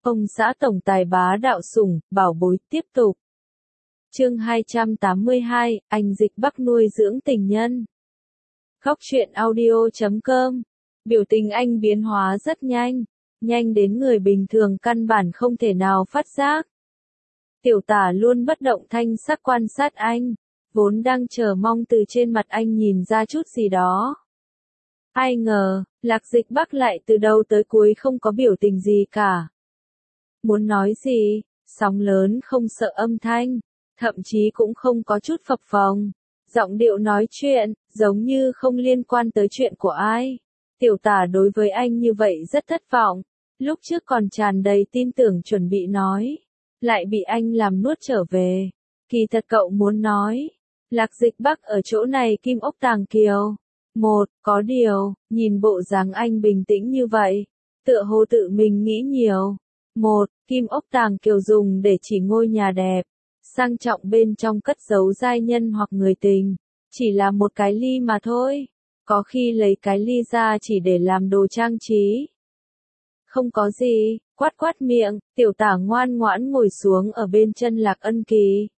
Ông xã tổng tài bá đạo sủng, bảo bối tiếp tục. Chương 282, anh Dịch Bắc nuôi dưỡng tình nhân. Góc truyện audio.com. Biểu tình anh biến hóa rất nhanh, nhanh đến người bình thường căn bản không thể nào phát giác. Tiểu tả luôn bất động thanh sắc quan sát anh, vốn đang chờ mong từ trên mặt anh nhìn ra chút gì đó. Ai ngờ, Lạc Dịch Bắc lại từ đầu tới cuối không có biểu tình gì cả. Muốn nói gì, sóng lớn không sợ âm thanh, thậm chí cũng không có chút phập phồng. Giọng điệu nói chuyện, giống như không liên quan tới chuyện của ai. Tiểu tả đối với anh như vậy rất thất vọng. Lúc trước còn tràn đầy tin tưởng chuẩn bị nói, lại bị anh làm nuốt trở về. Kỳ thật cậu muốn nói, Lạc Dịch Bắc ở chỗ này kim ốc tàng kiều. Có điều, nhìn bộ dáng anh bình tĩnh như vậy, tựa hồ tự mình nghĩ nhiều. Kim ốc tàng kiều dùng để chỉ ngôi nhà đẹp, sang trọng bên trong cất giấu giai nhân hoặc người tình, chỉ là một cái ly mà thôi. Có khi lấy cái ly ra chỉ để làm đồ trang trí. Không có gì, quát miệng, tiểu tả ngoan ngoãn ngồi xuống ở bên chân Lạc Ân Kỳ.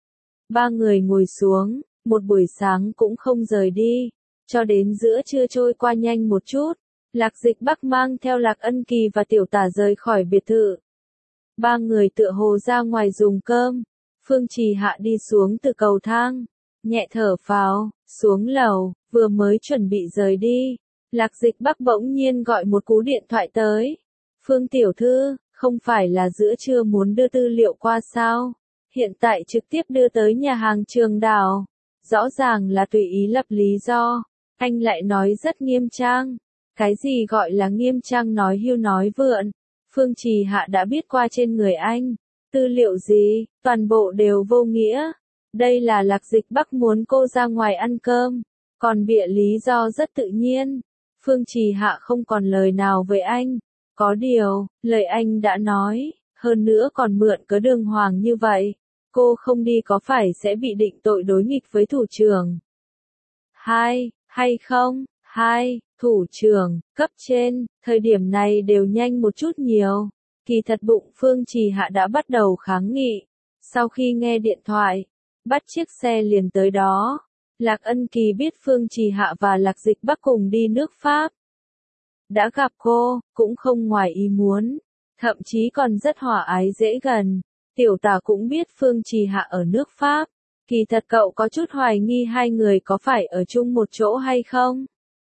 Ba người ngồi xuống, một buổi sáng cũng không rời đi, cho đến giữa trưa trôi qua nhanh một chút. Lạc Dịch Bắc mang theo Lạc Ân Kỳ và tiểu tả rời khỏi biệt thự. Ba người tựa hồ ra ngoài dùng cơm. Phương Trì Hạ đi xuống từ cầu thang, nhẹ thở phào, xuống lầu, vừa mới chuẩn bị rời đi. Lạc Dịch Bắc bỗng nhiên gọi một cú điện thoại tới. Phương tiểu thư, không phải là giữa trưa muốn đưa tư liệu qua sao? Hiện tại trực tiếp đưa tới nhà hàng Trường Đào. Rõ ràng là tùy ý lập lý do. Anh lại nói rất nghiêm trang. Cái gì gọi là nghiêm trang nói hưu nói vượn. Phương Trì Hạ đã biết qua trên người anh. Tư liệu gì, toàn bộ đều vô nghĩa. Đây là Lạc Dịch Bắc muốn cô ra ngoài ăn cơm. Còn bịa lý do rất tự nhiên. Phương Trì Hạ không còn lời nào với anh. Có điều, lời anh đã nói, hơn nữa còn mượn cớ đường hoàng như vậy. Cô không đi có phải sẽ bị định tội đối nghịch với thủ trưởng? Hay không? Thủ trưởng, cấp trên, thời điểm này đều nhanh một chút nhiều. Kỳ thật bụng Phương Trì Hạ đã bắt đầu kháng nghị. Sau khi nghe điện thoại, bắt chiếc xe liền tới đó. Lạc Ân Kỳ biết Phương Trì Hạ và Lạc Dịch Bắc cùng đi nước Pháp. Đã gặp cô, cũng không ngoài ý muốn, thậm chí còn rất hòa ái dễ gần. Tiểu tả cũng biết Phương Trì Hạ ở nước Pháp. Kỳ thật cậu có chút hoài nghi hai người có phải ở chung một chỗ hay không.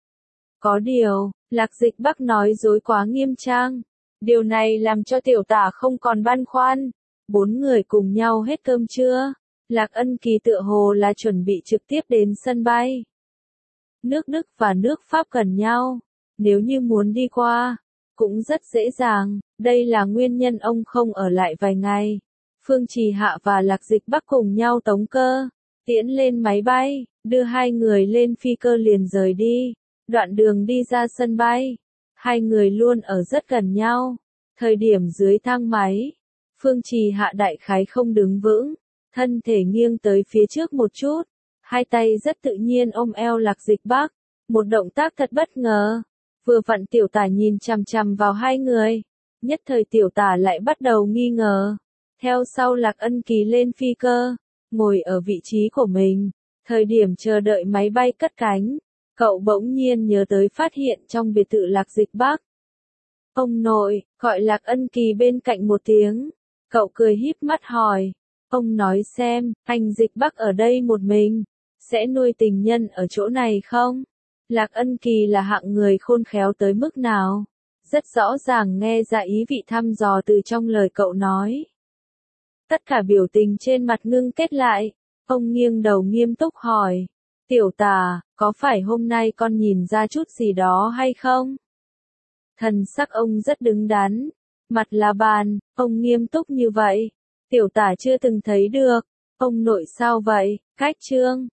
Có điều, Lạc Dịch Bắc nói dối quá nghiêm trang. Điều này làm cho tiểu tả không còn băn khoăn. Bốn người cùng nhau hết cơm trưa. Lạc Ân Kỳ tựa hồ là chuẩn bị trực tiếp đến sân bay. Nước Đức và nước Pháp gần nhau. Nếu như muốn đi qua, cũng rất dễ dàng. Đây là nguyên nhân ông không ở lại vài ngày. Phương Trì Hạ và Lạc Dịch Bắc cùng nhau tống cơ, tiễn lên máy bay, đưa hai người lên phi cơ liền rời đi. Đoạn đường đi ra sân bay, hai người luôn ở rất gần nhau. Thời điểm dưới thang máy, Phương Trì Hạ đại khái không đứng vững, thân thể nghiêng tới phía trước một chút, hai tay rất tự nhiên ôm eo Lạc Dịch Bắc, một động tác thật bất ngờ. Vừa vặn tiểu tả nhìn chằm chằm vào hai người, nhất thời tiểu tả lại bắt đầu nghi ngờ. Theo sau Lạc Ân Kỳ lên phi cơ, ngồi ở vị trí của mình, thời điểm chờ đợi máy bay cất cánh, cậu bỗng nhiên nhớ tới phát hiện trong biệt thự Lạc Dịch Bắc. Ông nội, gọi Lạc Ân Kỳ bên cạnh một tiếng, cậu cười híp mắt hỏi, ông nói xem, anh Dịch Bắc ở đây một mình, sẽ nuôi tình nhân ở chỗ này không? Lạc Ân Kỳ là hạng người khôn khéo tới mức nào? Rất rõ ràng nghe ra ý vị thăm dò từ trong lời cậu nói. Tất cả biểu tình trên mặt ngưng kết lại, ông nghiêng đầu nghiêm túc hỏi, tiểu tả, có phải hôm nay con nhìn ra chút gì đó hay không? Thần sắc ông rất đứng đắn, mặt là bàn, ông nghiêm túc như vậy, tiểu tả chưa từng thấy được. Ông nội sao vậy? Cách trương,